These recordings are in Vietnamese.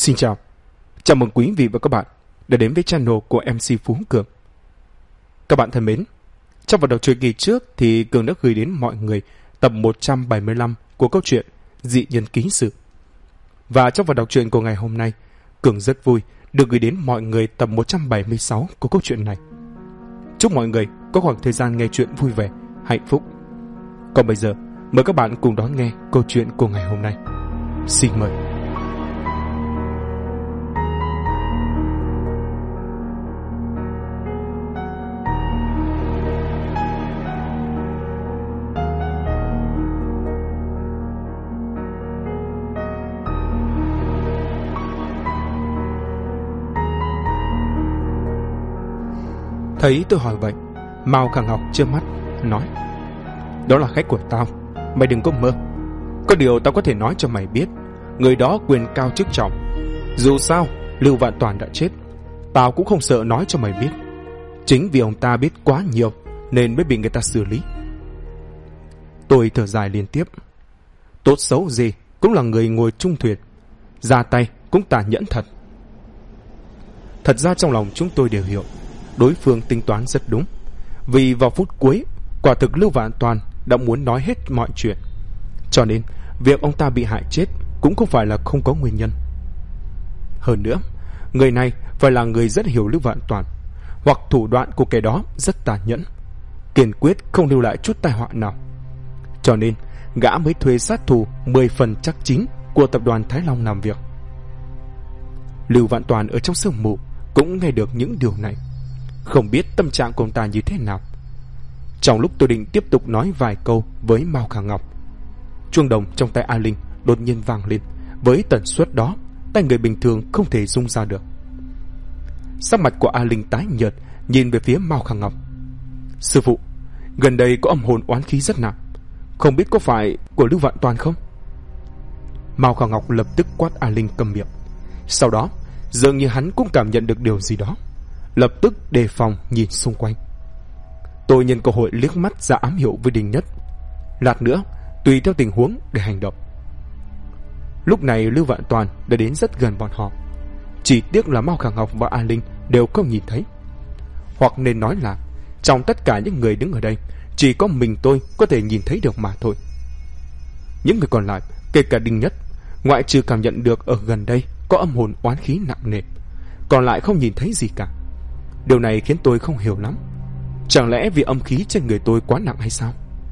Xin chào, chào mừng quý vị và các bạn đã đến với channel của MC Phú Cường. Các bạn thân mến, trong phần đầu truyện kỳ trước thì Cường đã gửi đến mọi người tập 175 của câu chuyện Dị Nhân Ký Sự. Và trong phần đọc truyện của ngày hôm nay, Cường rất vui được gửi đến mọi người tập 176 của câu chuyện này. Chúc mọi người có khoảng thời gian nghe chuyện vui vẻ, hạnh phúc. Còn bây giờ, mời các bạn cùng đón nghe câu chuyện của ngày hôm nay. Xin mời. Thấy tôi hỏi vậy, Mao Khả Ngọc trợn mắt nói: "Đó là khách của tao, mày đừng có mơ. Có điều tao có thể nói cho mày biết, người đó quyền cao chức trọng. Dù sao, Lưu Vạn Toàn đã chết, tao cũng không sợ nói cho mày biết. Chính vì ông ta biết quá nhiều nên mới bị người ta xử lý." Tôi thở dài liên tiếp. Tốt xấu gì cũng là người ngồi chung thuyền, ra tay cũng tàn nhẫn thật. Thật ra trong lòng chúng tôi đều hiểu đối phương tính toán rất đúng, vì vào phút cuối quả thực Lưu Vạn Toàn đã muốn nói hết mọi chuyện, cho nên việc ông ta bị hại chết cũng không phải là không có nguyên nhân. Hơn nữa, người này phải là người rất hiểu Lưu Vạn Toàn, hoặc thủ đoạn của kẻ đó rất tàn nhẫn, kiên quyết không lưu lại chút tai họa nào. Cho nên gã mới thuê sát thủ 10 phần chắc chín của tập đoàn Thái Long làm việc. Lưu Vạn Toàn ở trong sương mù cũng nghe được những điều này, không biết tâm trạng của ông ta như thế nào. Trong lúc tôi định tiếp tục nói vài câu với Mao Khả Ngọc, chuông đồng trong tay A Linh đột nhiên vang lên với tần suất đó tay người bình thường không thể rung ra được. Sắc mặt của A Linh tái nhợt, nhìn về phía Mao Khả Ngọc: "Sư phụ, gần đây có âm hồn oán khí rất nặng, không biết có phải của Lưu Vạn Toàn không?" Mao Khả Ngọc lập tức quát A Linh câm miệng. Sau đó dường như hắn cũng cảm nhận được điều gì đó, lập tức đề phòng nhìn xung quanh. Tôi nhân cơ hội liếc mắt ra ám hiệu với Đinh Nhất, lát nữa tùy theo tình huống để hành động. Lúc này Lưu Vạn Toàn đã đến rất gần bọn họ, chỉ tiếc là Mao Khả Ngọc và A Linh đều không nhìn thấy. Hoặc nên nói là trong tất cả những người đứng ở đây, chỉ có mình tôi có thể nhìn thấy được mà thôi. Những người còn lại, kể cả Đinh Nhất, ngoại trừ cảm nhận được ở gần đây có âm hồn oán khí nặng nề, còn lại không nhìn thấy gì cả. Điều này khiến tôi không hiểu lắm. Chẳng lẽ vì âm khí trên người tôi quá nặng hay sao?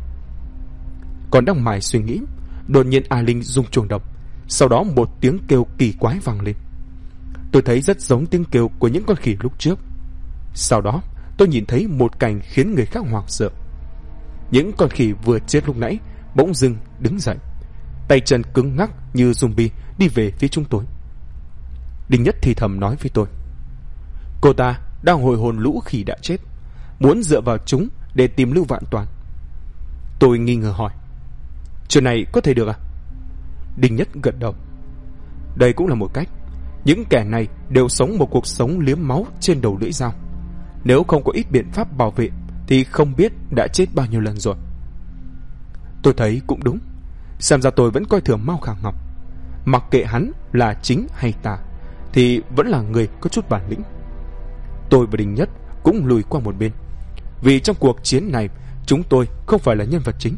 Còn đang mải suy nghĩ, đột nhiên A Linh rung chuông đồng, sau đó một tiếng kêu kỳ quái vang lên. Tôi thấy rất giống tiếng kêu của những con khỉ lúc trước. Sau đó tôi nhìn thấy một cảnh khiến người khác hoảng sợ. Những con khỉ vừa chết lúc nãy bỗng dưng đứng dậy, tay chân cứng ngắc như zombie đi về phía chúng tôi. Đinh Nhất thì thầm nói với tôi: "Cô ta đang hồi hồn lũ khỉ đã chết, muốn dựa vào chúng để tìm Lưu Vạn Toàn." Tôi nghi ngờ hỏi: "Chuyện này có thể được à?" Đinh Nhất gật đầu: "Đây cũng là một cách. Những kẻ này đều sống một cuộc sống liếm máu trên đầu lưỡi dao. Nếu không có ít biện pháp bảo vệ thì không biết đã chết bao nhiêu lần rồi." Tôi thấy cũng đúng. Xem ra tôi vẫn coi thường Mao Khả Ngọc. Mặc kệ hắn là chính hay tà thì vẫn là người có chút bản lĩnh. Tôi và Đinh Nhất cũng lùi qua một bên, vì trong cuộc chiến này chúng tôi không phải là nhân vật chính.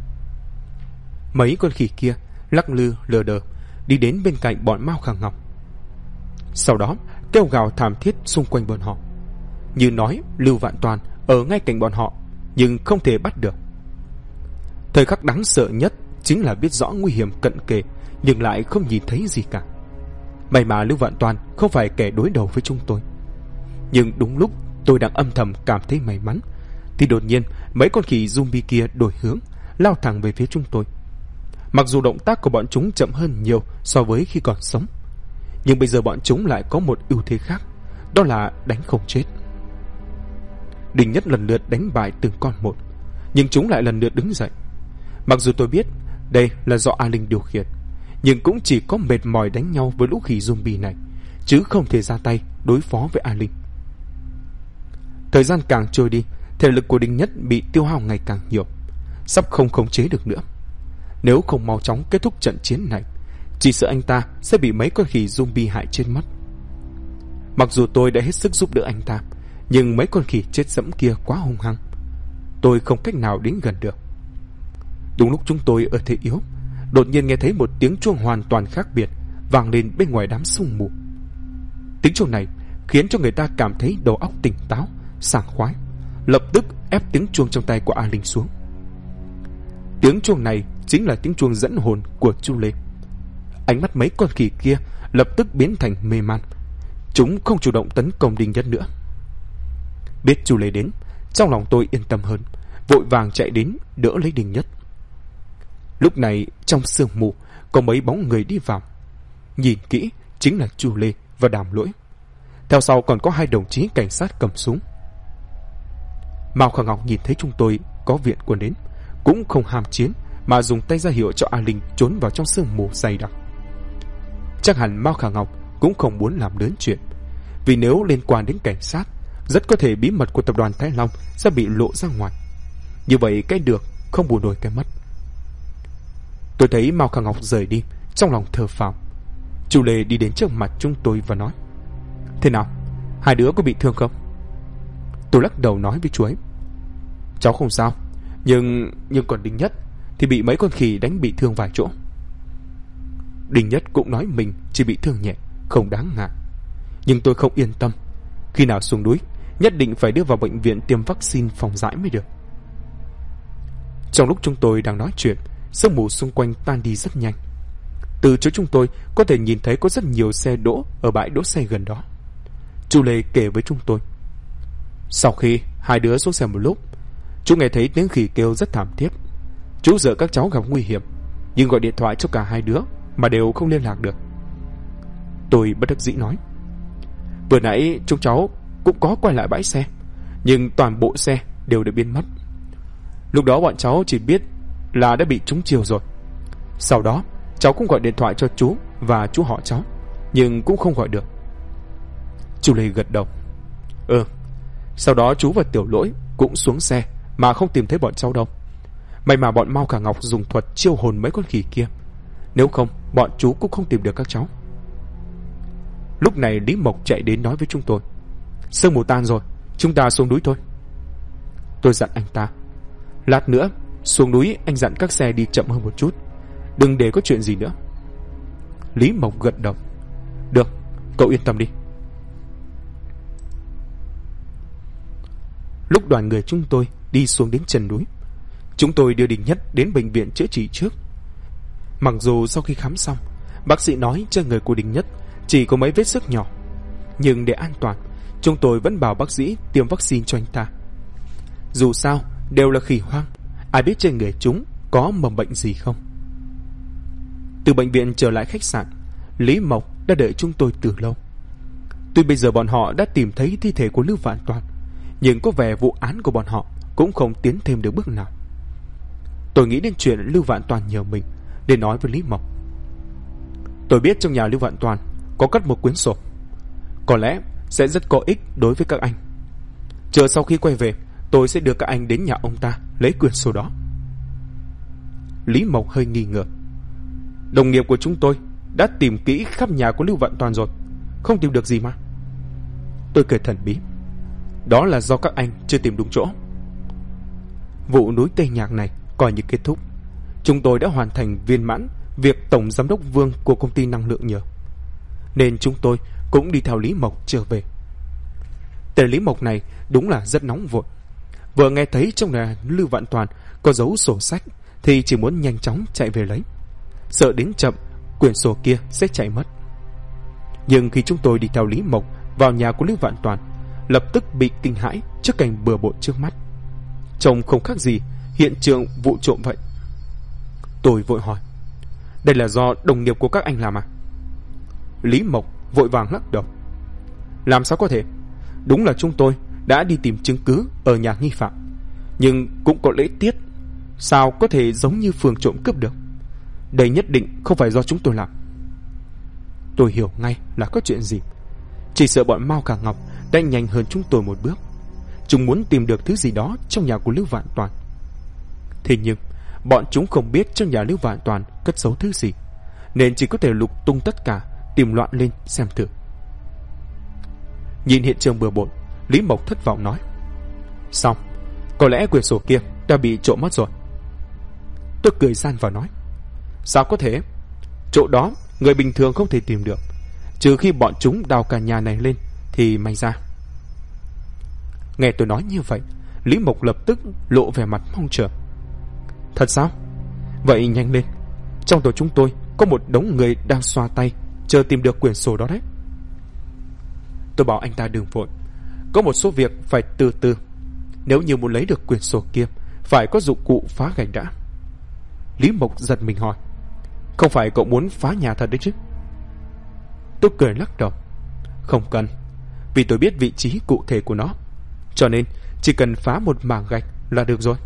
Mấy con khỉ kia lắc lư lờ đờ đi đến bên cạnh bọn Mao Khả Ngọc, sau đó kêu gào thảm thiết xung quanh bọn họ, như nói Lưu Vạn Toàn ở ngay cạnh bọn họ nhưng không thể bắt được. Thời khắc đáng sợ nhất chính là biết rõ nguy hiểm cận kề nhưng lại không nhìn thấy gì cả. May mà Lưu Vạn Toàn không phải kẻ đối đầu với chúng tôi. Nhưng đúng lúc tôi đang âm thầm cảm thấy may mắn thì đột nhiên mấy con khỉ zombie kia đổi hướng, lao thẳng về phía chúng tôi. Mặc dù động tác của bọn chúng chậm hơn nhiều so với khi còn sống, nhưng bây giờ bọn chúng lại có một ưu thế khác, đó là đánh không chết. Đinh Nhất lần lượt đánh bại từng con một, nhưng chúng lại lần lượt đứng dậy. Mặc dù tôi biết đây là do A Linh điều khiển, nhưng cũng chỉ có mệt mỏi đánh nhau với lũ khỉ zombie này, chứ không thể ra tay đối phó với A Linh. Thời gian càng trôi đi, thể lực của Đinh Nhất bị tiêu hao ngày càng nhiều, sắp không khống chế được nữa. Nếu không mau chóng kết thúc trận chiến này, Chỉ sợ anh ta sẽ bị mấy con khỉ zombie hại chết mất. Mặc dù tôi đã hết sức giúp đỡ anh ta, nhưng mấy con khỉ chết dẫm kia quá hung hăng, tôi không cách nào đến gần được. Đúng lúc chúng tôi ở thế yếu, đột nhiên nghe thấy một tiếng chuông hoàn toàn khác biệt vang lên bên ngoài đám sương mù. Tiếng chuông này khiến cho người ta cảm thấy đầu óc tỉnh táo, sảng khoái, lập tức ép tiếng chuông trong tay của A Linh xuống. Tiếng chuông này chính là tiếng chuông dẫn hồn của Chu Lê. Ánh mắt mấy con khỉ kia lập tức biến thành mê man, chúng không chủ động tấn công Đinh Nhất nữa. Biết Chu Lê đến, trong lòng tôi yên tâm hơn, vội vàng chạy đến đỡ lấy Đinh Nhất. Lúc này trong sương mù có mấy bóng người đi vào, nhìn kỹ chính là Chu Lê và Đàm Lỗi. Theo sau còn có 2 đồng chí cảnh sát cầm súng. Mao Khả Ngọc nhìn thấy chúng tôi có viện quân đến, cũng không ham chiến mà dùng tay ra hiệu cho A Linh trốn vào trong sương mù dày đặc. Chắc hẳn Mao Khả Ngọc cũng không muốn làm lớn chuyện, vì nếu liên quan đến cảnh sát, rất có thể bí mật của tập đoàn Thái Long sẽ bị lộ ra ngoài. Như vậy cái được không bù nổi cái mất. Tôi thấy Mao Khả Ngọc rời đi, trong lòng thở phào. Chu Lê đi đến trước mặt chúng tôi và nói: "Thế nào, 2 đứa có bị thương không?" Tôi lắc đầu nói với chú ấy: "Cháu không sao, nhưng còn Đinh Nhất thì bị mấy con khỉ đánh bị thương vài chỗ." Đinh Nhất cũng nói mình chỉ bị thương nhẹ, không đáng ngại. Nhưng tôi không yên tâm, khi nào xuống núi nhất định phải đưa vào bệnh viện tiêm vaccine phòng dãi mới được. Trong lúc chúng tôi đang nói chuyện, sương mù xung quanh tan đi rất nhanh. Từ chỗ chúng tôi có thể nhìn thấy có rất nhiều xe đỗ ở bãi đỗ xe gần đó. Chu Lê kể với chúng tôi: "Sau khi 2 đứa xuống xe một lúc, chú nghe thấy tiếng khỉ kêu rất thảm thiết. Chú sợ các cháu gặp nguy hiểm, nhưng gọi điện thoại cho cả 2 đứa mà đều không liên lạc được." Tôi bất đắc dĩ nói: "Vừa nãy chúng cháu cũng có quay lại bãi xe, nhưng toàn bộ xe đều đã biến mất. Lúc đó bọn cháu chỉ biết là đã bị trúng chiêu rồi. Sau đó cháu cũng gọi điện thoại cho chú và chú họ cháu, nhưng cũng không gọi được." Chu Lê gật đầu: Sau đó chú và Tiểu Lỗi cũng xuống xe mà không tìm thấy bọn cháu đâu. May mà bọn Mao Khả Ngọc dùng thuật chiêu hồn mấy con khỉ kia, nếu không bọn chú cũng không tìm được các cháu." Lúc này Lý Mộc chạy đến nói với chúng tôi: "Sương mù tan rồi, chúng ta xuống núi thôi." Tôi dặn anh ta: "Lát nữa xuống núi anh dặn các xe đi chậm hơn một chút, đừng để có chuyện gì nữa." Lý Mộc gật đầu: "Được, cậu yên tâm đi." Lúc đoàn người chúng tôi đi xuống đến chân núi, chúng tôi đưa Đinh Nhất đến bệnh viện chữa trị trước. Mặc dù sau khi khám xong, bác sĩ nói trên người của Đinh Nhất chỉ có mấy vết xước nhỏ, nhưng để an toàn, chúng tôi vẫn bảo bác sĩ tiêm vaccine cho anh ta. Dù sao đều là khỉ hoang, ai biết trên người chúng có mầm bệnh gì không. Từ bệnh viện trở lại khách sạn, Lý Mộc đã đợi chúng tôi từ lâu. Tuy bây giờ bọn họ đã tìm thấy thi thể của Lưu Vạn Toàn, nhưng có vẻ vụ án của bọn họ cũng không tiến thêm được bước nào. Tôi nghĩ đến chuyện Lưu Vạn Toàn nhờ mình để nói với Lý Mộc: "Tôi biết trong nhà Lưu Vạn Toàn có cất một quyển sổ, có lẽ sẽ rất có ích đối với các anh. Chờ sau khi quay về, tôi sẽ đưa các anh đến nhà ông ta lấy quyển sổ đó." Lý Mộc hơi nghi ngờ: "Đồng nghiệp của chúng tôi đã tìm kỹ khắp nhà của Lưu Vạn Toàn rồi, không tìm được gì mà." Tôi cười thần bí: "Đó là do các anh chưa tìm đúng chỗ." Vụ núi Tây Nhạc này coi như kết thúc. Chúng tôi đã hoàn thành viên mãn việc tổng giám đốc Vương của công ty năng lượng nhờ, nên chúng tôi cũng đi theo Lý Mộc trở về. Tên Lý Mộc này đúng là rất nóng vội. Vừa nghe thấy trong nhà Lưu Vạn Toàn có dấu sổ sách thì chỉ muốn nhanh chóng chạy về lấy, sợ đến chậm quyển sổ kia sẽ chạy mất. Nhưng khi chúng tôi đi theo Lý Mộc vào nhà của Lưu Vạn Toàn, lập tức bị kinh hãi trước cảnh bừa bộn trước mắt, trông không khác gì hiện trường vụ trộm vậy. Tôi vội hỏi: "Đây là do đồng nghiệp của các anh làm à?" Lý Mộc vội vàng lắc đầu: "Làm sao có thể, đúng là chúng tôi đã đi tìm chứng cứ ở nhà nghi phạm, nhưng cũng có lễ tiết, sao có thể giống như phường trộm cướp được. Đây nhất định không phải do chúng tôi làm." Tôi hiểu ngay là có chuyện gì. Chỉ sợ bọn Mao Khả Ngọc đã nhanh hơn chúng tôi một bước. Chúng muốn tìm được thứ gì đó trong nhà của Lưu Vạn Toàn. Thế nhưng bọn chúng không biết trong nhà Lưu Vạn Toàn cất giấu thứ gì, nên chỉ có thể lục tung tất cả, tìm loạn lên xem thử. Nhìn hiện trường bừa bộn, Lý Mộc thất vọng nói: Xong, có lẽ quyển sổ kia đã bị trộm mất rồi. Tôi cười gian vào nói: Sao có thể? Chỗ đó người bình thường không thể tìm được, trừ khi bọn chúng đào cả nhà này lên thì may ra. Nghe tôi nói như vậy, Lý Mộc lập tức lộ vẻ mặt mong chờ. Thật sao? Vậy nhanh lên, trong tổ chúng tôi có một đống người đang xoa tay chờ tìm được quyển sổ đó đấy. Tôi bảo anh ta đừng vội, có một số việc phải từ từ. Nếu như muốn lấy được quyển sổ kia, phải có dụng cụ phá gạch đã. Lý Mộc giật mình hỏi: Không phải cậu muốn phá nhà thật đấy chứ? Tôi cười lắc đầu: Không cần, vì tôi biết vị trí cụ thể của nó, cho nên chỉ cần phá một mảng gạch là được rồi.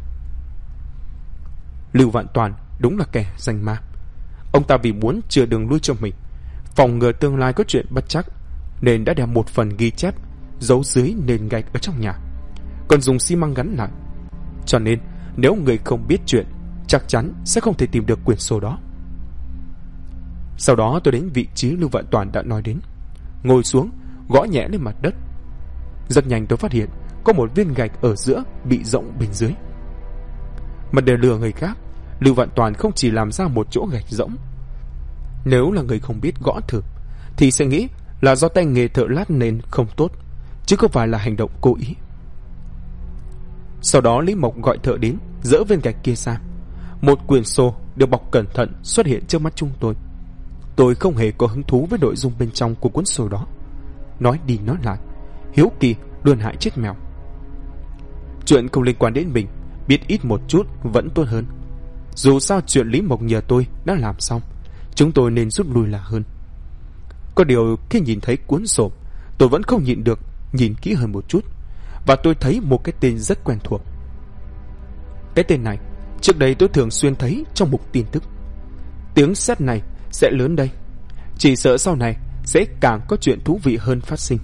Lưu Vạn Toàn đúng là kẻ danh ma. Ông ta vì muốn chừa đường lui cho mình, phòng ngừa tương lai có chuyện bất trắc, nên đã đem một phần ghi chép giấu dưới nền gạch ở trong nhà, còn dùng xi măng gắn lại. Cho nên nếu người không biết chuyện, chắc chắn sẽ không thể tìm được quyển sổ đó. Sau đó tôi đến vị trí Lưu Vạn Toàn đã nói đến, ngồi xuống gõ nhẹ lên mặt đất. Rất nhanh tôi phát hiện có một viên gạch ở giữa bị rỗng bên dưới. Mà để lừa người khác, Lưu Vạn Toàn không chỉ làm ra một chỗ gạch rỗng. Nếu là người không biết gõ thử thì sẽ nghĩ là do tay nghề thợ lát nền không tốt, chứ không phải là hành động cố ý. Sau đó Lý Mộc gọi thợ đến dỡ viên gạch kia ra. Một quyển sổ được bọc cẩn thận xuất hiện trước mắt chúng tôi. Tôi không hề có hứng thú với nội dung bên trong của cuốn sổ đó. Nói đi nói lại, hiếu kỳ luôn hại chết mèo. Chuyện không liên quan đến mình, biết ít một chút vẫn tốt hơn. Dù sao chuyện Lý Mộc nhờ tôi đã làm xong, chúng tôi nên rút lui là hơn. Có điều khi nhìn thấy cuốn sổ, tôi vẫn không nhịn được nhìn kỹ hơn một chút, và tôi thấy một cái tên rất quen thuộc. Cái tên này trước đây tôi thường xuyên thấy trong mục tin tức. Tiếng sét này sẽ lớn đây, chỉ sợ sau này sẽ càng có chuyện thú vị hơn phát sinh.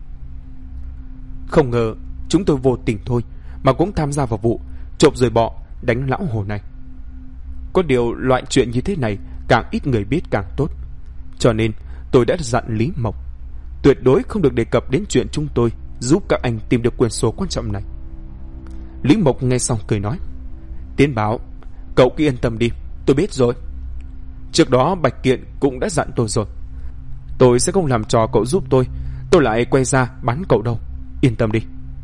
Không ngờ chúng tôi vô tình thôi mà cũng tham gia vào vụ trộm rồi bọ đánh lão hồ này. Có điều loại chuyện như thế này càng ít người biết càng tốt, cho nên tôi đã dặn Lý Mộc tuyệt đối không được đề cập đến chuyện chúng tôi giúp các anh tìm được quyển sổ quan trọng này. Lý Mộc nghe xong cười nói: Tiến Bảo, cậu cứ yên tâm đi, tôi biết rồi. Trước đó Bạch Kiện cũng đã dặn tôi rồi, tôi sẽ không làm trò cậu giúp tôi lại quay ra bắn cậu đâu, yên tâm đi.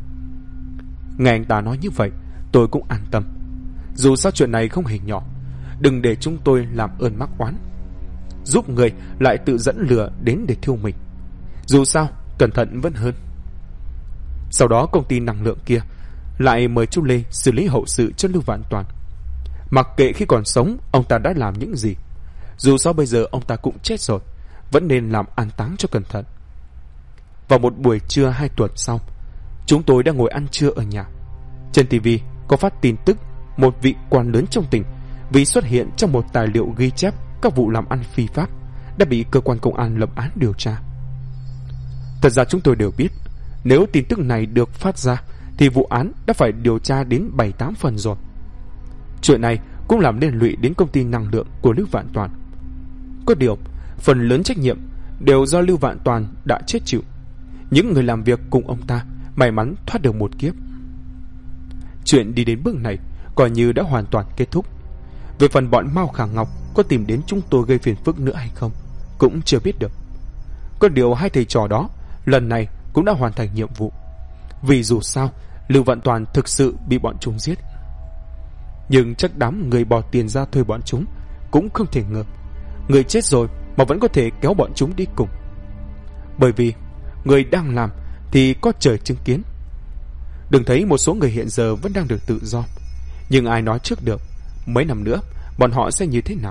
Nghe anh ta nói như vậy, tôi cũng an tâm. Dù sao chuyện này không hề nhỏ, đừng để chúng tôi làm ơn mắc oán, giúp người lại tự dẫn lừa đến để thiêu mình. Dù sao cẩn thận vẫn hơn. Sau đó công ty năng lượng kia lại mời chú Lê xử lý hậu sự cho Lưu Vạn Toàn. Mặc kệ khi còn sống ông ta đã làm những gì, dù sao bây giờ ông ta cũng chết rồi, vẫn nên làm an táng cho cẩn thận. Vào một buổi trưa 2 tuần sau, chúng tôi đang ngồi ăn trưa ở nhà. Trên TV có phát tin tức một vị quan lớn trong tỉnh vì xuất hiện trong một tài liệu ghi chép các vụ làm ăn phi pháp đã bị cơ quan công an lập án điều tra. Thật ra chúng tôi đều biết, nếu tin tức này được phát ra thì vụ án đã phải điều tra đến 7-8 phần rồi. Chuyện này cũng làm liên lụy đến công ty năng lượng của Lưu Vạn Toàn. Có điều phần lớn trách nhiệm đều do Lưu Vạn Toàn đã chết chịu. Những người làm việc cùng ông ta may mắn thoát được một kiếp. Chuyện đi đến bước này coi như đã hoàn toàn kết thúc. Về phần bọn Mao Khả Ngọc có tìm đến chúng tôi gây phiền phức nữa hay không cũng chưa biết được. Có điều hai thầy trò đó lần này cũng đã hoàn thành nhiệm vụ, vì dù sao Lưu Vạn Toàn thực sự bị bọn chúng giết. Nhưng chắc đám người bỏ tiền ra thuê bọn chúng cũng không thể ngờ người chết rồi mà vẫn có thể kéo bọn chúng đi cùng. Bởi vì người đang làm thì có trời chứng kiến. Đừng thấy một số người hiện giờ vẫn đang được tự do, nhưng ai nói trước được mấy năm nữa bọn họ sẽ như thế nào.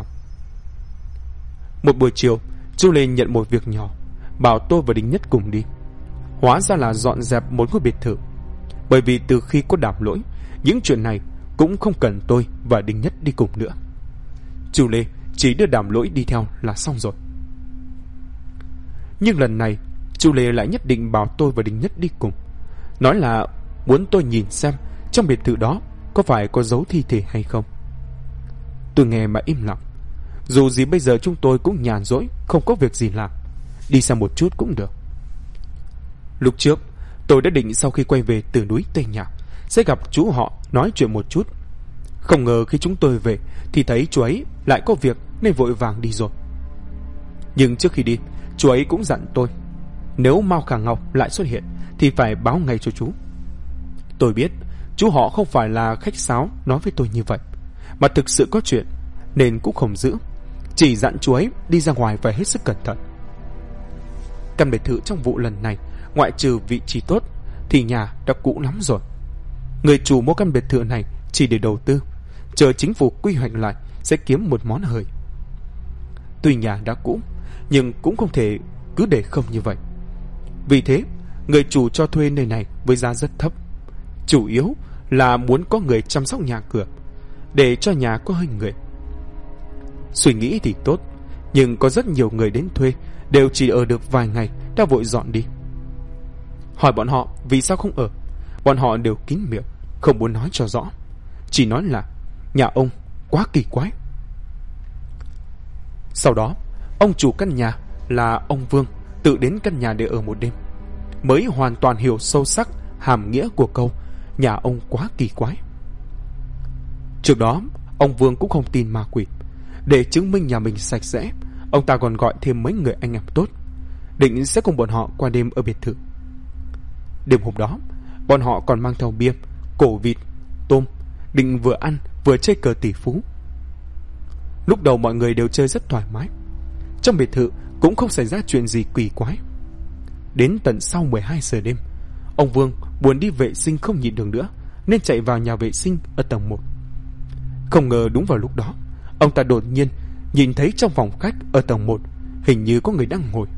Một buổi chiều, Chu Lê nhận một việc nhỏ, bảo tôi và Đinh Nhất cùng đi. Hóa ra là dọn dẹp một ngôi biệt thự. Bởi vì từ khi có Đàm Lỗi, những chuyện này cũng không cần tôi và Đinh Nhất đi cùng nữa. Chu Lê chỉ đưa Đàm Lỗi đi theo là xong rồi. Nhưng lần này Chu Lê lại nhất định bảo tôi và Đinh Nhất đi cùng, nói là muốn tôi nhìn xem trong biệt thự đó có phải có dấu thi thể hay không. Tôi nghe mà im lặng. Dù gì bây giờ chúng tôi cũng nhàn rỗi, không có việc gì làm, đi xa một chút cũng được. Lúc trước tôi đã định sau khi quay về từ núi Tây Nhạc sẽ gặp chú họ nói chuyện một chút. Không ngờ khi chúng tôi về thì thấy chú ấy lại có việc nên vội vàng đi rồi. Nhưng trước khi đi, chú ấy cũng dặn tôi nếu Mao Khả Ngọc lại xuất hiện thì phải báo ngay cho chú. Tôi biết chú họ không phải là khách sáo nói với tôi như vậy, mà thực sự có chuyện nên cũng không giữ, chỉ dặn chú ấy đi ra ngoài phải hết sức cẩn thận. Căn biệt thự trong vụ lần này, ngoại trừ vị trí tốt thì nhà đã cũ lắm rồi. Người chủ mua căn biệt thự này chỉ để đầu tư, chờ chính phủ quy hoạch lại sẽ kiếm một món hời. Tuy nhà đã cũ nhưng cũng không thể cứ để không như vậy. Vì thế người chủ cho thuê nơi này với giá rất thấp, chủ yếu là muốn có người chăm sóc nhà cửa, để cho nhà có hơi người. Suy nghĩ thì tốt, nhưng có rất nhiều người đến thuê đều chỉ ở được vài ngày đã vội dọn đi. Hỏi bọn họ vì sao không ở, bọn họ đều kín miệng, không muốn nói cho rõ, chỉ nói là nhà ông quá kỳ quái. Sau đó ông chủ căn nhà là ông Vương tự đến căn nhà để ở một đêm, mới hoàn toàn hiểu sâu sắc hàm nghĩa của câu nhà ông quá kỳ quái. Trước đó ông Vương cũng không tin ma quỷ. Để chứng minh nhà mình sạch sẽ, ông ta còn gọi thêm mấy người anh em tốt, định sẽ cùng bọn họ qua đêm ở biệt thự. Đêm hôm đó bọn họ còn mang theo bia, cổ vịt, tôm, định vừa ăn vừa chơi cờ tỷ phú. Lúc đầu mọi người đều chơi rất thoải mái, trong biệt thự cũng không xảy ra chuyện gì kỳ quái. Đến tận sau 12 giờ đêm, ông Vương buồn đi vệ sinh không nhịn được nữa, nên chạy vào nhà vệ sinh ở tầng 1. Không ngờ đúng vào lúc đó, ông ta đột nhiên nhìn thấy trong phòng khách ở tầng 1 hình như có người đang ngồi.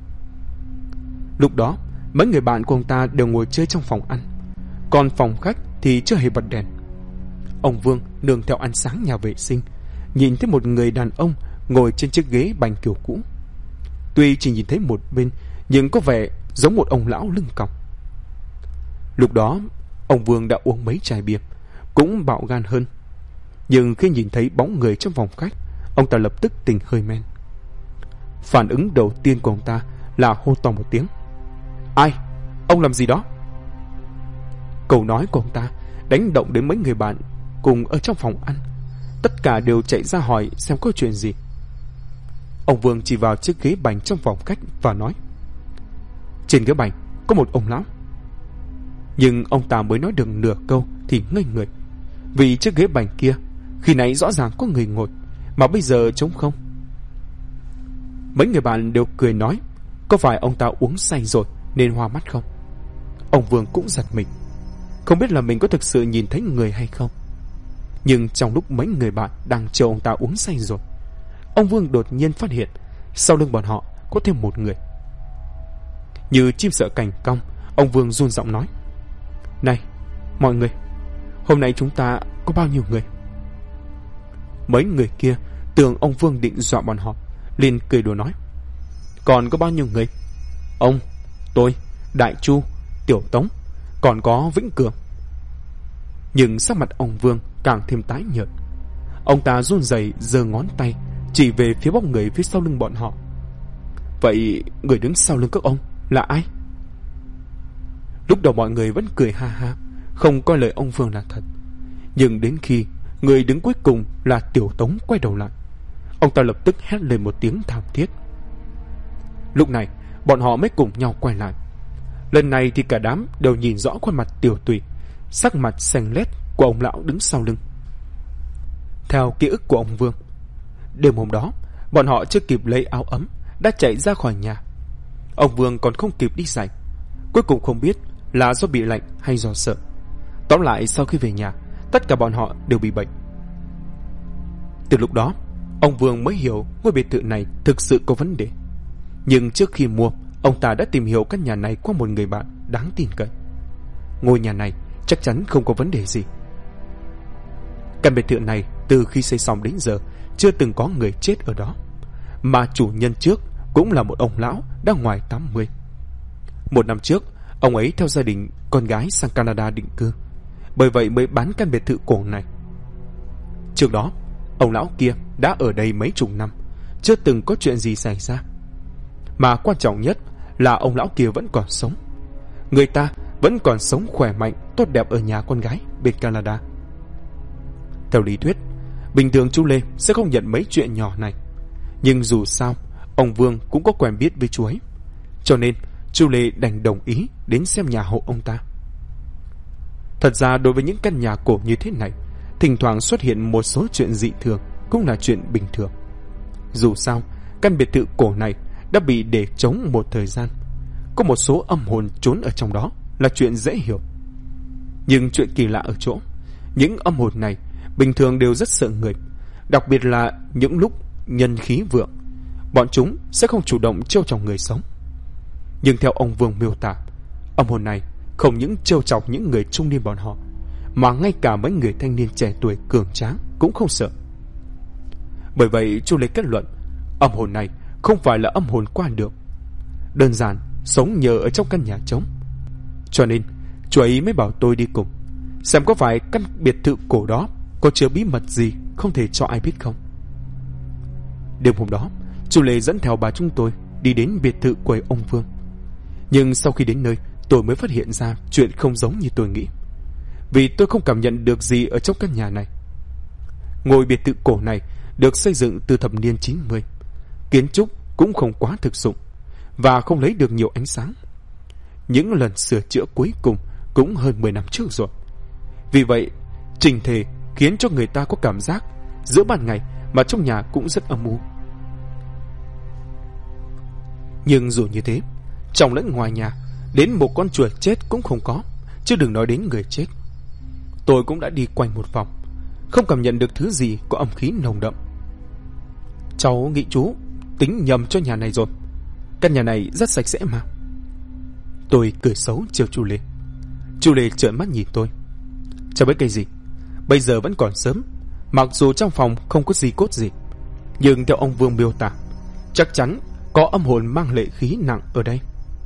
Lúc đó mấy người bạn của ông ta đều ngồi chơi trong phòng ăn, còn phòng khách thì chưa hề bật đèn. Ông Vương nương theo ánh sáng nhà vệ sinh nhìn thấy một người đàn ông ngồi trên chiếc ghế bành kiểu cũ. Tuy chỉ nhìn thấy một bên, nhưng có vẻ giống một ông lão lưng còng. Lúc đó ông Vương đã uống mấy chai bia, cũng bạo gan hơn. Nhưng khi nhìn thấy bóng người trong phòng khách, ông ta lập tức tỉnh hơi men. Phản ứng đầu tiên của ông ta là hô to một tiếng: "Ai? Ông làm gì đó?" Câu nói của ông ta đánh động đến mấy người bạn cùng ở trong phòng ăn. Tất cả đều chạy ra hỏi xem có chuyện gì. Ông Vương chỉ vào chiếc ghế bành trong phòng khách và nói: "Trên ghế bành có một ông lão." Nhưng ông ta mới nói được nửa câu thì ngây người, vì chiếc ghế bành kia khi nãy rõ ràng có người ngồi, mà bây giờ trống không. Mấy người bạn đều cười nói: "Có phải ông ta uống say rồi nên hoa mắt không?" Ông Vương cũng giật mình, không biết là mình có thực sự nhìn thấy người hay không. Nhưng trong lúc mấy người bạn đang chờ ông ta uống say rồi, ông Vương đột nhiên phát hiện sau lưng bọn họ có thêm một người. Như chim sợ cành cong, ông Vương run giọng nói: "Này, mọi người, hôm nay chúng ta có bao nhiêu người?" Mấy người kia tưởng ông Vương định dọa bọn họ, liền cười đùa nói: "Còn có bao nhiêu người? Ông, tôi, Đại Chu, Tiểu Tống, còn có Vĩnh Cường." Nhưng sắc mặt ông Vương càng thêm tái nhợt. Ông ta run rẩy giơ ngón tay chỉ về phía bóng người phía sau lưng bọn họ: "Vậy người đứng sau lưng các ông là ai?" Lúc đầu mọi người vẫn cười ha ha, không coi lời ông Vương là thật. Nhưng đến khi người đứng cuối cùng là Tiểu Tống quay đầu lại, ông ta lập tức hét lên một tiếng thảm thiết. Lúc này bọn họ mới cùng nhau quay lại. Lần này thì cả đám đều nhìn rõ khuôn mặt tiều tụy, sắc mặt xanh lét của ông lão đứng sau lưng. Theo ký ức của ông Vương, đêm hôm đó bọn họ chưa kịp lấy áo ấm đã chạy ra khỏi nhà. Ông Vương còn không kịp đi giày, cuối cùng không biết là do bị lạnh hay do sợ. Tóm lại sau khi về nhà, tất cả bọn họ đều bị bệnh. Từ lúc đó ông Vương mới hiểu ngôi biệt thự này thực sự có vấn đề. Nhưng trước khi mua, ông ta đã tìm hiểu căn nhà này qua một người bạn đáng tin cậy. Ngôi nhà này chắc chắn không có vấn đề gì. Căn biệt thự này từ khi xây xong đến giờ chưa từng có người chết ở đó, mà chủ nhân trước cũng là một ông lão đã ngoài 80. Một năm trước, ông ấy theo gia đình con gái sang Canada định cư, bởi vậy mới bán căn biệt thự cổ này. Trước đó, ông lão kia đã ở đây mấy chục năm, chưa từng có chuyện gì xảy ra. Mà quan trọng nhất là ông lão kia vẫn còn sống. Người ta vẫn còn sống khỏe mạnh, tốt đẹp ở nhà con gái bên Canada. Theo lý thuyết, bình thường chú Lê sẽ không nhận mấy chuyện nhỏ này. Nhưng dù sao, ông Vương cũng có quen biết với chú ấy. Cho nên, chú Lê đành đồng ý đến xem nhà hộ ông ta. Thật ra đối với những căn nhà cổ như thế này, thỉnh thoảng xuất hiện một số chuyện dị thường cũng là chuyện bình thường. Dù sao, căn biệt thự cổ này đã bị để trống một thời gian. Có một số âm hồn trốn ở trong đó là chuyện dễ hiểu. Nhưng chuyện kỳ lạ ở chỗ, những âm hồn này bình thường đều rất sợ người. Đặc biệt là những lúc nhân khí vượng, bọn chúng sẽ không chủ động trêu chọc người sống. Nhưng theo ông Vương miêu tả, âm hồn này không những trêu chọc những người trung niên bọn họ, mà ngay cả mấy người thanh niên trẻ tuổi cường tráng cũng không sợ. Bởi vậy chú lấy kết luận, âm hồn này không phải là âm hồn qua đường, đơn giản sống nhờ ở trong căn nhà trống. Cho nên chú ấy mới bảo tôi đi cùng, xem có phải căn biệt thự cổ đó có chứa bí mật gì không thể cho ai biết không. Đêm hôm đó, chú Lê dẫn theo bà chúng tôi đi đến biệt thự của ông Vương. Nhưng sau khi đến nơi, tôi mới phát hiện ra chuyện không giống như tôi nghĩ. Vì tôi không cảm nhận được gì ở trong căn nhà này. Ngôi biệt thự cổ này được xây dựng từ thập niên 90. Kiến trúc cũng không quá thực dụng và không lấy được nhiều ánh sáng. Những lần sửa chữa cuối cùng cũng hơn 10 năm trước rồi. Vì vậy, trình thể khiến cho người ta có cảm giác giữa ban ngày mà trong nhà cũng rất âm u. Nhưng dù như thế, trong lẫn ngoài nhà, đến một con chuột chết cũng không có, chứ đừng nói đến người chết. Tôi cũng đã đi quanh một vòng, không cảm nhận được thứ gì có âm khí nồng đậm. Cháu nghĩ chú tính nhầm cho nhà này rồi. Căn nhà này rất sạch sẽ mà. Tôi cười xấu chiều chú Lê. Chú Lê trợn mắt nhìn tôi. Cháu biết cái gì? Bây giờ vẫn còn sớm. Mặc dù trong phòng không có gì cốt gì, nhưng theo ông Vương miêu tả, chắc chắn có âm hồn mang lệ khí nặng ở đây.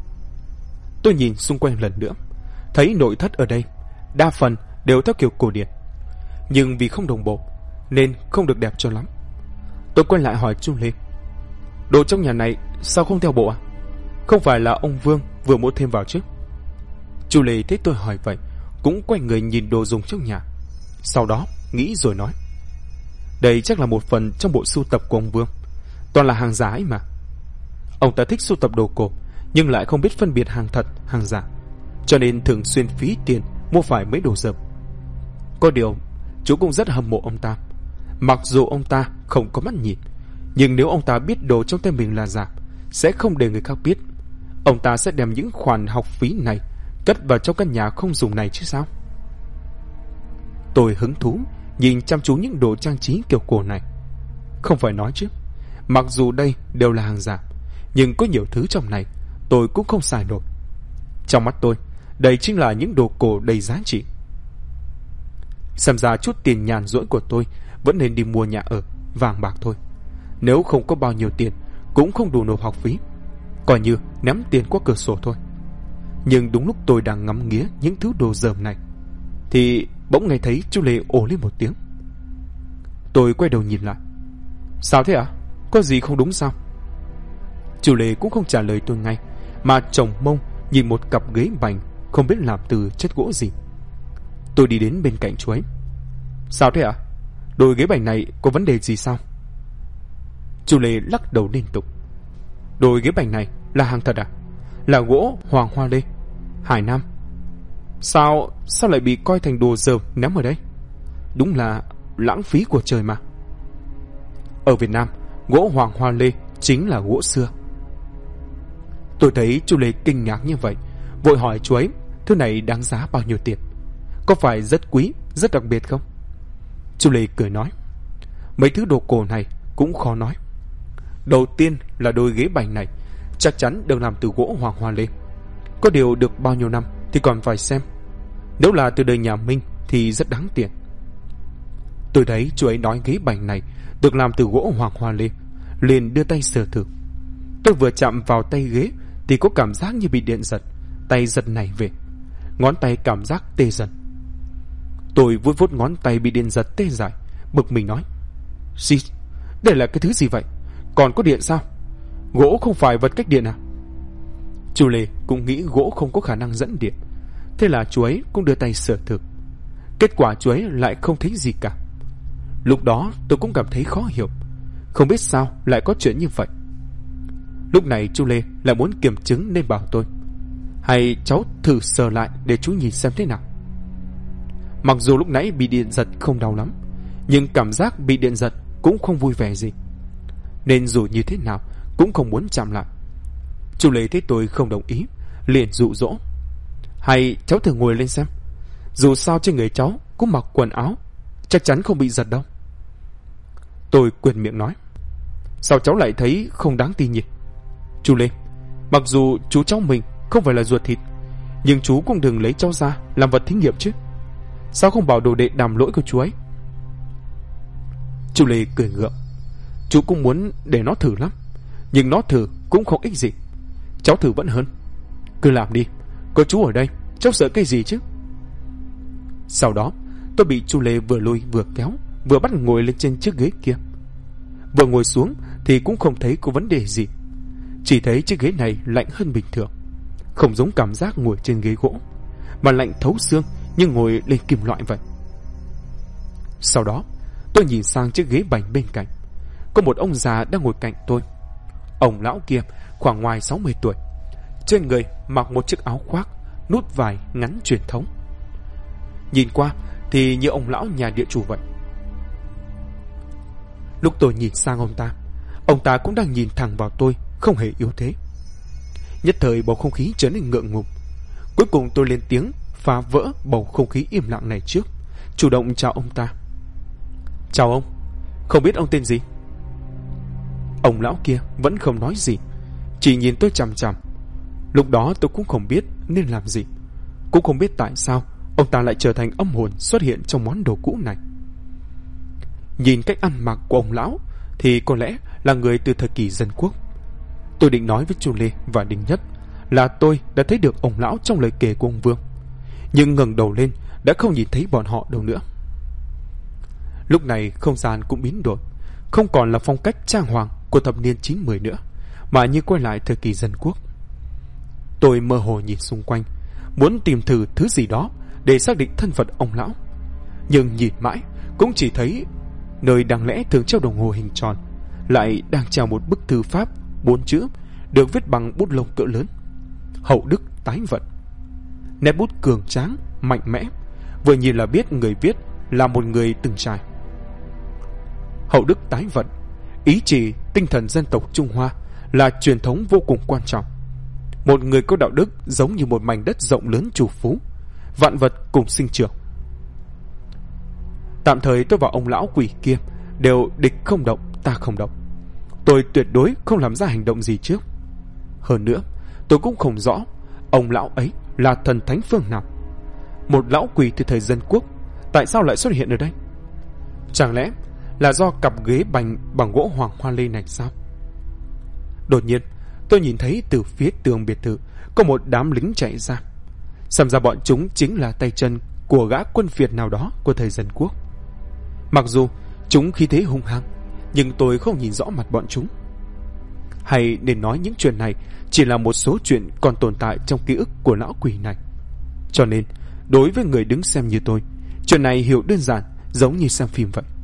Tôi nhìn xung quanh lần nữa, thấy nội thất ở đây đa phần đều theo kiểu cổ điển, nhưng vì không đồng bộ nên không được đẹp cho lắm. Tôi quay lại hỏi chú Lê, đồ trong nhà này sao không theo bộ à? Không phải là ông Vương vừa mua thêm vào chứ? Chú Lê thấy tôi hỏi vậy cũng quay người nhìn đồ dùng trong nhà, sau đó nghĩ rồi nói, đây chắc là một phần trong bộ sưu tập của ông Vương, toàn là hàng giả ấy mà. Ông ta thích sưu tập đồ cổ nhưng lại không biết phân biệt hàng thật hàng giả, cho nên thường xuyên phí tiền mua phải mấy đồ dởm. Có điều chú cũng rất hâm mộ ông ta. Mặc dù ông ta không có mắt nhìn, nhưng nếu ông ta biết đồ trong tay mình là giả, sẽ không để người khác biết. Ông ta sẽ đem những khoản học phí này cất vào trong căn nhà không dùng này chứ sao. Tôi hứng thú nhìn chăm chú những đồ trang trí kiểu cổ này. Không phải nói chứ, mặc dù đây đều là hàng giả, nhưng có nhiều thứ trong này tôi cũng không xài nổi. Trong mắt tôi, đây chính là những đồ cổ đầy giá trị. Xem ra chút tiền nhàn rỗi của tôi vẫn nên đi mua nhà ở, vàng bạc thôi. Nếu không có bao nhiêu tiền cũng không đủ nộp học phí, coi như ném tiền qua cửa sổ thôi. Nhưng đúng lúc tôi đang ngắm nghía những thứ đồ dởm này thì bỗng nghe thấy chú Lê ồ lên một tiếng. Tôi quay đầu nhìn lại. Sao thế ạ? Có gì không đúng sao? Chú Lê cũng không trả lời tôi ngay, mà chồng mông nhìn một cặp ghế bành không biết làm từ chất gỗ gì. Tôi đi đến bên cạnh chú ấy. Sao thế ạ? Đôi ghế bành này có vấn đề gì sao? Chú Lê lắc đầu liên tục. Đôi ghế bành này là hàng thật à? Là gỗ Hoàng Hoa Lê, Hải Nam. Sao lại bị coi thành đồ dởm ném ở đây? Đúng là lãng phí của trời mà. Ở Việt Nam, gỗ Hoàng Hoa Lê chính là gỗ xưa. Tôi thấy chú Lê kinh ngạc như vậy, vội hỏi chú ấy thứ này đáng giá bao nhiêu tiền, có phải rất quý, rất đặc biệt không? Chú Lê cười nói, mấy thứ đồ cổ này cũng khó nói. Đầu tiên là đôi ghế bành này chắc chắn được làm từ gỗ Hoàng Hoa Lê. Có điều được bao nhiêu năm thì còn phải xem. Nếu là từ đời nhà Minh thì rất đáng tiền. Tôi thấy chú ấy nói ghế bành này được làm từ gỗ Hoàng Hoa Lê, liền đưa tay sờ thử. Tôi vừa chạm vào tay ghế thì có cảm giác như bị điện giật, tay giật nảy về, ngón tay cảm giác tê dần. Tôi vuốt vuốt ngón tay bị điện giật tê dại, bực mình nói, Xì, đây là cái thứ gì vậy? Còn có điện sao? Gỗ không phải vật cách điện à? Chú Lê cũng nghĩ gỗ không có khả năng dẫn điện. Thế là chú ấy cũng đưa tay sờ thử. Kết quả chú ấy lại không thấy gì cả. Lúc đó tôi cũng cảm thấy khó hiểu, không biết sao lại có chuyện như vậy. Lúc này chú Lê lại muốn kiểm chứng nên bảo tôi: hay cháu thử sờ lại để chú nhìn xem thế nào. Mặc dù lúc nãy bị điện giật không đau lắm, nhưng cảm giác bị điện giật cũng không vui vẻ gì, nên dù như thế nào cũng không muốn chạm lại. Chú Lê thấy tôi không đồng ý, liền dụ dỗ: hay cháu thử ngồi lên xem, dù sao trên người cháu cũng mặc quần áo, chắc chắn không bị giật đâu. Tôi quyền miệng nói: sao cháu lại thấy không đáng tin nhỉ? Chú Lê, mặc dù chú cháu mình không phải là ruột thịt, nhưng chú cũng đừng lấy cháu ra làm vật thí nghiệm chứ. Sao không bảo đồ đệ đàm lỗi của chú ấy? Chú Lê cười gượng: chú cũng muốn để nó thử lắm, nhưng nó thử cũng không ích gì. Cháu thử vẫn hơn. Cứ làm đi, có chú ở đây, cháu sợ cái gì chứ? Sau đó tôi bị chú Lê vừa lôi vừa kéo, vừa bắt ngồi lên trên chiếc ghế kia. Vừa ngồi xuống thì cũng không thấy có vấn đề gì, chỉ thấy chiếc ghế này lạnh hơn bình thường, không giống cảm giác ngồi trên ghế gỗ, mà lạnh thấu xương như ngồi lên kim loại vậy. Sau đó tôi nhìn sang chiếc ghế bành bên cạnh. Có một ông già đang ngồi cạnh tôi. Ông lão kia khoảng ngoài 60 tuổi, trên người mặc một chiếc áo khoác nút vải ngắn truyền thống. Nhìn qua thì như ông lão nhà địa chủ vậy. Lúc tôi nhìn sang ông ta cũng đang nhìn thẳng vào tôi, không hề yếu thế. Nhất thời bầu không khí trở nên ngượng ngùng. Cuối cùng tôi lên tiếng phá vỡ bầu không khí im lặng này trước, chủ động chào ông ta: chào ông, không biết ông tên gì? Ông lão kia vẫn không nói gì, chỉ nhìn tôi chằm chằm. Lúc đó tôi cũng không biết nên làm gì, cũng không biết tại sao ông ta lại trở thành âm hồn xuất hiện trong món đồ cũ này. Nhìn cách ăn mặc của ông lão thì có lẽ là người từ thời kỳ dân quốc. Tôi định nói với chú Lê và Đinh Nhất là tôi đã thấy được ông lão trong lời kể của ông Vương, nhưng ngẩng đầu lên đã không nhìn thấy bọn họ đâu nữa. Lúc này không gian cũng biến đổi, không còn là phong cách trang hoàng của thập niên 90 nữa, mà như quay lại thời kỳ dân quốc. Tôi mơ hồ nhìn xung quanh, muốn tìm thử thứ gì đó để xác định thân phận ông lão, nhưng nhìn mãi cũng chỉ thấy nơi đáng lẽ thường treo đồng hồ hình tròn lại đang treo một bức thư pháp 4 chữ được viết bằng bút lông cỡ lớn: Hậu Đức Tái Vận. Nét bút cường tráng, mạnh mẽ, vừa nhìn là biết người viết là một người từng trải. Hậu Đức Tái Vận, ý chỉ tinh thần dân tộc Trung Hoa là truyền thống vô cùng quan trọng. Một người có đạo đức giống như một mảnh đất rộng lớn trù phú, vạn vật cùng sinh trưởng. Tạm thời tôi và ông lão quỷ kia đều địch không động, ta không động. Tôi tuyệt đối không làm ra hành động gì trước. Hơn nữa, tôi cũng không rõ ông lão ấy là thần thánh phương nào. Một lão quỷ từ thời dân quốc tại sao lại xuất hiện ở đây? Chẳng lẽ là do cặp ghế bành bằng gỗ hoàng hoa lê này sao? Đột nhiên tôi nhìn thấy từ phía tường biệt thự có một đám lính chạy ra. Xem ra bọn chúng chính là tay chân của gã quân Việt nào đó của thời dân quốc. Mặc dù chúng khí thế hung hăng, nhưng tôi không nhìn rõ mặt bọn chúng. Hay nên nói những chuyện này chỉ là một số chuyện còn tồn tại trong ký ức của lão quỷ này. Cho nên đối với người đứng xem như tôi, chuyện này hiểu đơn giản giống như xem phim vậy.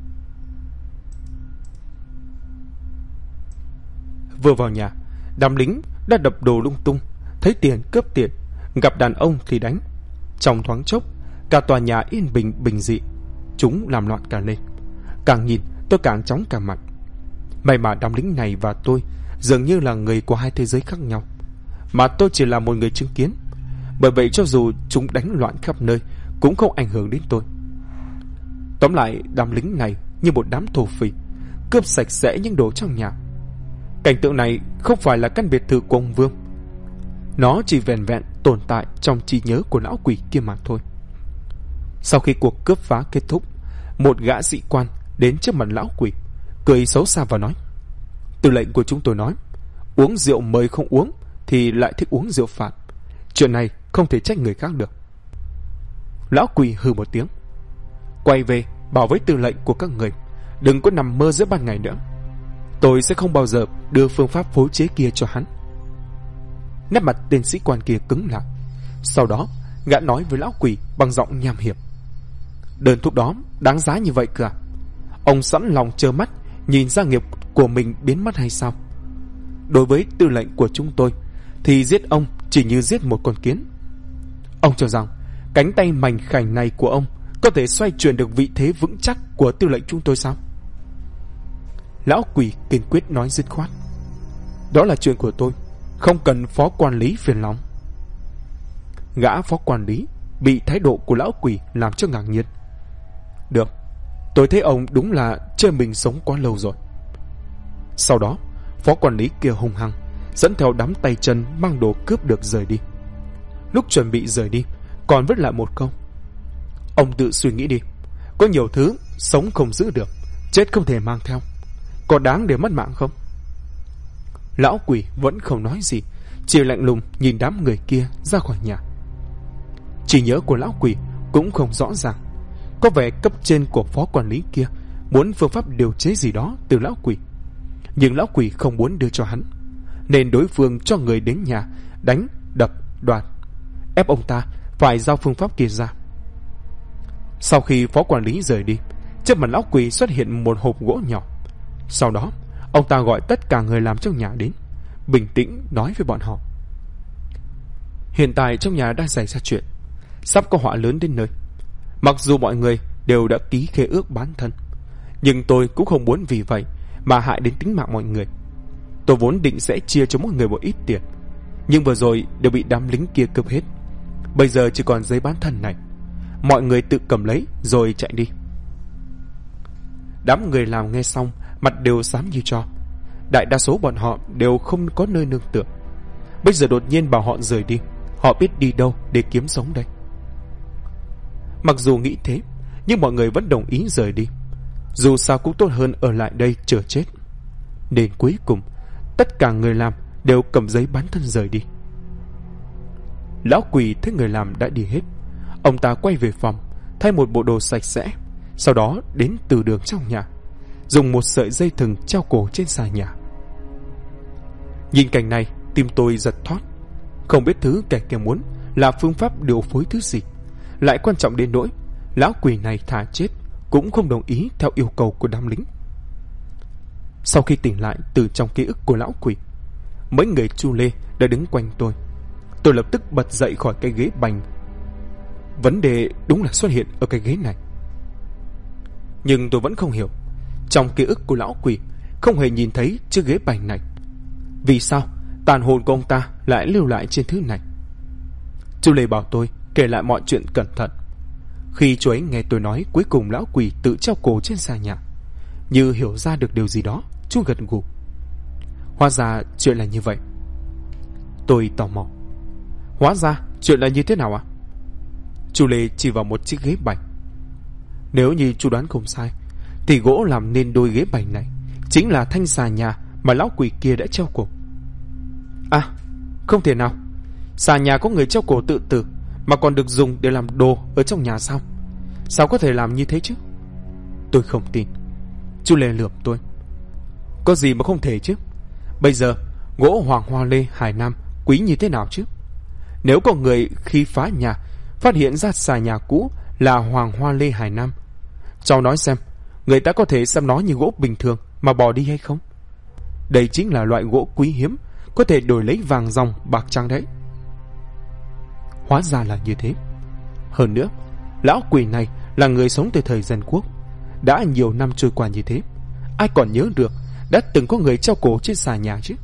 Vừa vào nhà, đám lính đã đập đồ lung tung, thấy tiền cướp tiền, gặp đàn ông thì đánh. Trong thoáng chốc, cả tòa nhà yên bình bình dị. Chúng làm loạn cả lên. Càng nhìn tôi càng chóng cả mặt. May mà đám lính này và tôi dường như là người của hai thế giới khác nhau, mà tôi chỉ là một người chứng kiến. Bởi vậy cho dù chúng đánh loạn khắp nơi cũng không ảnh hưởng đến tôi. Tóm lại, đám lính này như một đám thổ phỉ, cướp sạch sẽ những đồ trong nhà. Cảnh tượng này không phải là căn biệt thự của ông Vương. Nó chỉ vẹn vẹn tồn tại trong trí nhớ của lão quỷ kia mà thôi. Sau khi cuộc cướp phá kết thúc, một gã sĩ quan đến trước mặt lão quỷ, cười xấu xa và nói: Tư lệnh của chúng tôi nói, uống rượu mời không uống thì lại thích uống rượu phạt. Chuyện này không thể trách người khác được. Lão quỷ hừ một tiếng, quay về bảo với tư lệnh của các người đừng có nằm mơ giữa ban ngày nữa. Tôi sẽ không bao giờ đưa phương pháp phối chế kia cho hắn. Nét mặt tên sĩ quan kia cứng lại. Sau đó gã nói với lão quỷ bằng giọng nham hiểm: đơn thuốc đó đáng giá như vậy cơ à? Ông sẵn lòng trơ mắt nhìn gia nghiệp của mình biến mất hay sao? Đối với tư lệnh của chúng tôi thì giết ông chỉ như giết một con kiến. Ông cho rằng cánh tay mảnh khảnh này của ông có thể xoay chuyển được vị thế vững chắc của tư lệnh chúng tôi sao? Lão quỷ kiên quyết nói dứt khoát: đó là chuyện của tôi, không cần phó quan lý phiền lòng. Gã phó quan lý bị thái độ của lão quỷ làm cho ngạc nhiên. Được, tôi thấy ông đúng là chơi mình sống quá lâu rồi. Sau đó phó quản lý kia hung hăng dẫn theo đám tay chân mang đồ cướp được rời đi. Lúc chuẩn bị rời đi còn vứt lại một câu: ông tự suy nghĩ đi, có nhiều thứ sống không giữ được, chết không thể mang theo, có đáng để mất mạng không? Lão quỷ vẫn không nói gì, chỉ lạnh lùng nhìn đám người kia ra khỏi nhà. Trí nhớ của lão quỷ cũng không rõ ràng, có vẻ cấp trên của phó quản lý kia muốn phương pháp điều chế gì đó từ lão quỷ, nhưng lão quỷ không muốn đưa cho hắn, nên đối phương cho người đến nhà đánh, đập, đoạt, ép ông ta phải giao phương pháp kia ra. Sau khi phó quản lý rời đi, trước mặt lão quỷ xuất hiện một hộp gỗ nhỏ. Sau đó ông ta gọi tất cả người làm trong nhà đến, bình tĩnh nói với bọn họ: hiện tại trong nhà đang xảy ra chuyện, sắp có họa lớn đến nơi. Mặc dù mọi người đều đã ký khế ước bán thân, nhưng tôi cũng không muốn vì vậy mà hại đến tính mạng mọi người. Tôi vốn định sẽ chia cho mỗi người một ít tiền, nhưng vừa rồi đều bị đám lính kia cướp hết. Bây giờ chỉ còn giấy bán thân này, mọi người tự cầm lấy rồi chạy đi. Đám người làm nghe xong mặt đều xám như tro. Đại đa số bọn họ đều không có nơi nương tựa. Bây giờ đột nhiên bảo họ rời đi, họ biết đi đâu để kiếm sống đây? Mặc dù nghĩ thế, nhưng mọi người vẫn đồng ý rời đi. Dù sao cũng tốt hơn ở lại đây chờ chết. Nên cuối cùng tất cả người làm đều cầm giấy bán thân rời đi. Lão quỷ thấy người làm đã đi hết, ông ta quay về phòng, thay một bộ đồ sạch sẽ, sau đó đến từ đường trong nhà, dùng một sợi dây thừng treo cổ trên xà nhà. Nhìn cảnh này, tim tôi giật thót. Không biết thứ kẻ kia muốn là phương pháp điều phối thứ gì, lại quan trọng đến nỗi lão quỷ này thà chết cũng không đồng ý theo yêu cầu của đám lính. Sau khi tỉnh lại từ trong ký ức của lão quỷ, mấy người Chu Lê đã đứng quanh tôi. Tôi lập tức bật dậy khỏi cái ghế bành. Vấn đề đúng là xuất hiện ở cái ghế này. Nhưng tôi vẫn không hiểu, trong ký ức của lão quỷ không hề nhìn thấy chiếc ghế bành này. Vì sao tàn hồn của ông ta lại lưu lại trên thứ này? Chu Lê bảo tôi kể lại mọi chuyện cẩn thận. Khi chú ấy nghe tôi nói cuối cùng lão quỷ tự treo cổ trên xà nhà, như hiểu ra được điều gì đó, chú gật gù. Hóa ra chuyện là như vậy. Tôi tò mò: hóa ra chuyện là như thế nào ạ? Chu Lê chỉ vào một chiếc ghế bành. Nếu như chú đoán không sai, thì gỗ làm nên đôi ghế bành này chính là thanh xà nhà mà lão quỷ kia đã treo cổ. À, không thể nào. Xà nhà có người treo cổ tự tử mà còn được dùng để làm đồ ở trong nhà sao? Sao có thể làm như thế chứ? Tôi không tin. Chu Lê lườm tôi: có gì mà không thể chứ? Bây giờ gỗ Hoàng Hoa Lê Hải Nam quý như thế nào chứ? Nếu có người khi phá nhà phát hiện ra xà nhà cũ là Hoàng Hoa Lê Hải Nam, cháu nói xem, người ta có thể xem nó như gỗ bình thường mà bỏ đi hay không? Đây chính là loại gỗ quý hiếm, có thể đổi lấy vàng ròng bạc trắng đấy. Hóa ra là như thế. Hơn nữa, lão quỷ này là người sống từ thời Dân Quốc. Đã nhiều năm trôi qua như thế, ai còn nhớ được đã từng có người treo cổ trên xà nhà chứ?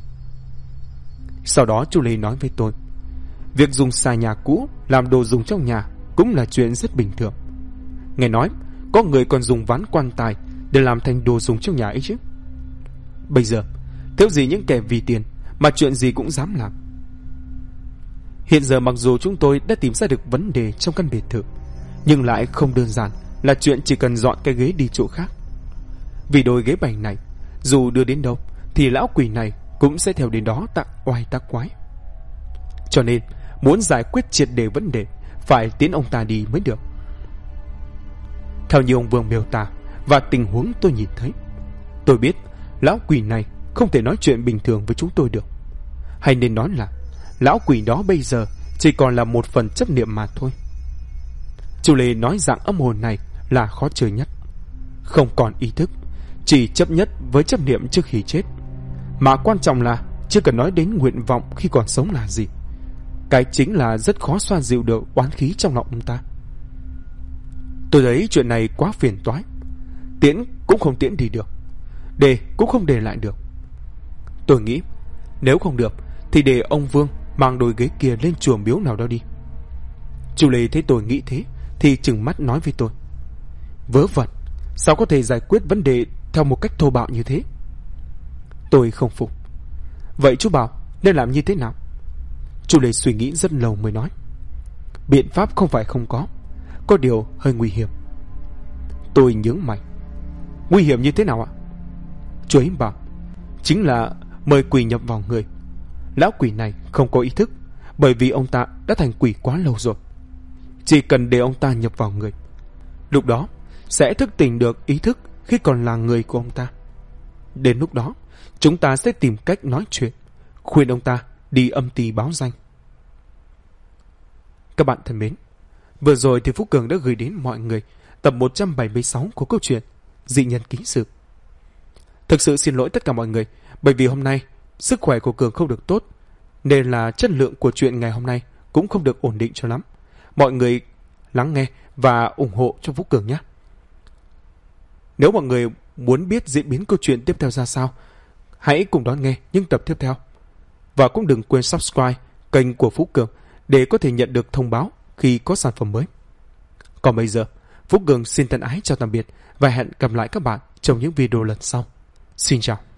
Sau đó chú Lê nói với tôi, việc dùng xà nhà cũ làm đồ dùng trong nhà cũng là chuyện rất bình thường. Nghe nói có người còn dùng ván quan tài để làm thành đồ dùng trong nhà ấy chứ. Bây giờ thiếu gì những kẻ vì tiền mà chuyện gì cũng dám làm. Hiện giờ mặc dù chúng tôi đã tìm ra được vấn đề trong căn biệt thự, nhưng lại không đơn giản là chuyện chỉ cần dọn cái ghế đi chỗ khác. Vì đôi ghế bành này, dù đưa đến đâu thì lão quỷ này cũng sẽ theo đến đó tặng oai tác quái. Cho nên muốn giải quyết triệt để vấn đề, phải tiến ông ta đi mới được. Theo như ông Vương miêu tả và tình huống tôi nhìn thấy, tôi biết lão quỷ này không thể nói chuyện bình thường với chúng tôi được. Hay nên nói là lão quỷ đó bây giờ chỉ còn là một phần chấp niệm mà thôi. Chú Lê nói dạng âm hồn này là khó chơi nhất. Không còn ý thức, chỉ chấp nhất với chấp niệm trước khi chết. Mà quan trọng là chưa cần nói đến nguyện vọng khi còn sống là gì. Cái chính là rất khó xoa dịu được oán khí trong lòng ông ta. Tôi thấy chuyện này quá phiền toái. Tiễn cũng không tiễn đi được, để cũng không để lại được. Tôi nghĩ nếu không được thì để ông Vương mang đôi ghế kia lên chùa miếu nào đó đi. Chú Lê thấy tôi nghĩ thế thì trừng mắt nói với tôi: vớ vẩn, sao có thể giải quyết vấn đề theo một cách thô bạo như thế? Tôi không phục. Vậy chú bảo nên làm như thế nào? Chú Lê suy nghĩ rất lâu mới nói: biện pháp không phải không có điều hơi nguy hiểm. Tôi nhướng mày: nguy hiểm như thế nào ạ? Chú ấy bảo: chính là mời quỷ nhập vào người. Lão quỷ này không có ý thức, bởi vì ông ta đã thành quỷ quá lâu rồi. Chỉ cần để ông ta nhập vào người, lúc đó sẽ thức tỉnh được ý thức khi còn là người của ông ta. Đến lúc đó chúng ta sẽ tìm cách nói chuyện, khuyên ông ta đi âm ty báo danh. Các bạn thân mến, vừa rồi thì Phú Cường đã gửi đến mọi người tập 176 của câu chuyện Dị Nhân Ký Sự. Thực sự xin lỗi tất cả mọi người, bởi vì hôm nay sức khỏe của Cường không được tốt, nên là chất lượng của chuyện ngày hôm nay cũng không được ổn định cho lắm. Mọi người lắng nghe và ủng hộ cho Phú Cường nhé. Nếu mọi người muốn biết diễn biến câu chuyện tiếp theo ra sao, hãy cùng đón nghe những tập tiếp theo. Và cũng đừng quên subscribe kênh của Phú Cường để có thể nhận được thông báo khi có sản phẩm mới. Còn bây giờ, Phú Cường xin thân ái chào tạm biệt và hẹn gặp lại các bạn trong những video lần sau. Xin chào.